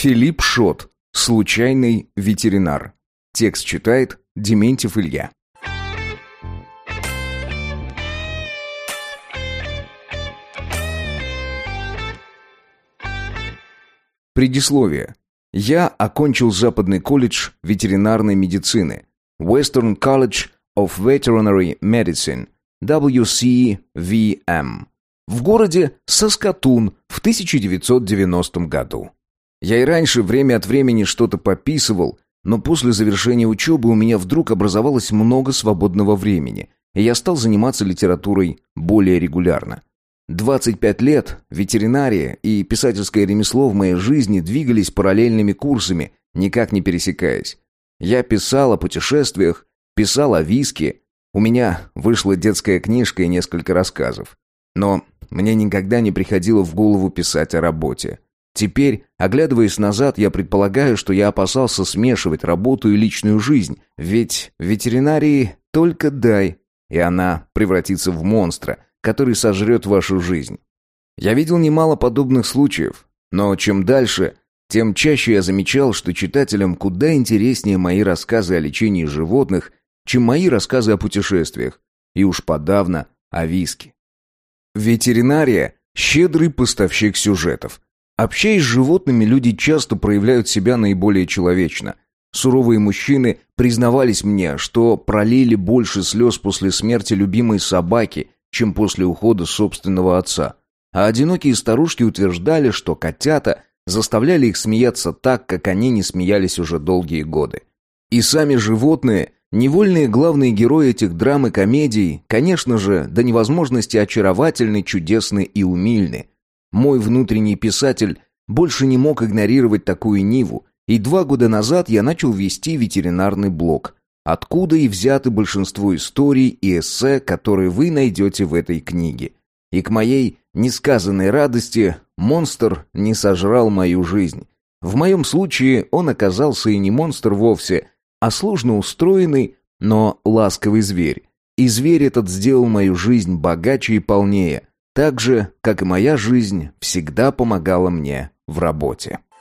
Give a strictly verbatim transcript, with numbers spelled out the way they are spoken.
Филипп Шот. Случайный ветеринар. Текст читает Дементьев Илья. Предисловие. Я окончил Западный колледж ветеринарной медицины Western College of Veterinary Medicine, дабл ю си ви эм, в городе Саскатун в тысяча девятьсот девяностом году. Я и раньше время от времени что-то пописывал, но после завершения учебы у меня вдруг образовалось много свободного времени, и я стал заниматься литературой более регулярно. двадцать пять лет ветеринария и писательское ремесло в моей жизни двигались параллельными курсами, никак не пересекаясь. Я писал о путешествиях, писал о виске, у меня вышла детская книжка и несколько рассказов. Но мне никогда не приходило в голову писать о работе. Теперь, оглядываясь назад, я предполагаю, что я опасался смешивать работу и личную жизнь, ведь в ветеринарии только дай, и она превратится в монстра, который сожрет вашу жизнь. Я видел немало подобных случаев, но чем дальше, тем чаще я замечал, что читателям куда интереснее мои рассказы о лечении животных, чем мои рассказы о путешествиях, и уж подавно о виске. Ветеринария – щедрый поставщик сюжетов. Общаясь с животными, люди часто проявляют себя наиболее человечно. Суровые мужчины признавались мне, что пролили больше слез после смерти любимой собаки, чем после ухода собственного отца. А одинокие старушки утверждали, что котята заставляли их смеяться так, как они не смеялись уже долгие годы. И сами животные, невольные главные герои этих драм и комедий, конечно же, до невозможности очаровательны, чудесны и умильны. Мой внутренний писатель больше не мог игнорировать такую ниву, и два года назад я начал вести ветеринарный блог, откуда и взяты большинство историй и эссе, которые вы найдете в этой книге. И к моей несказанной радости монстр не сожрал мою жизнь. В моем случае он оказался и не монстр вовсе, а сложно устроенный, но ласковый зверь. И зверь этот сделал мою жизнь богаче и полнее, так же, как и моя жизнь всегда помогала мне в работе.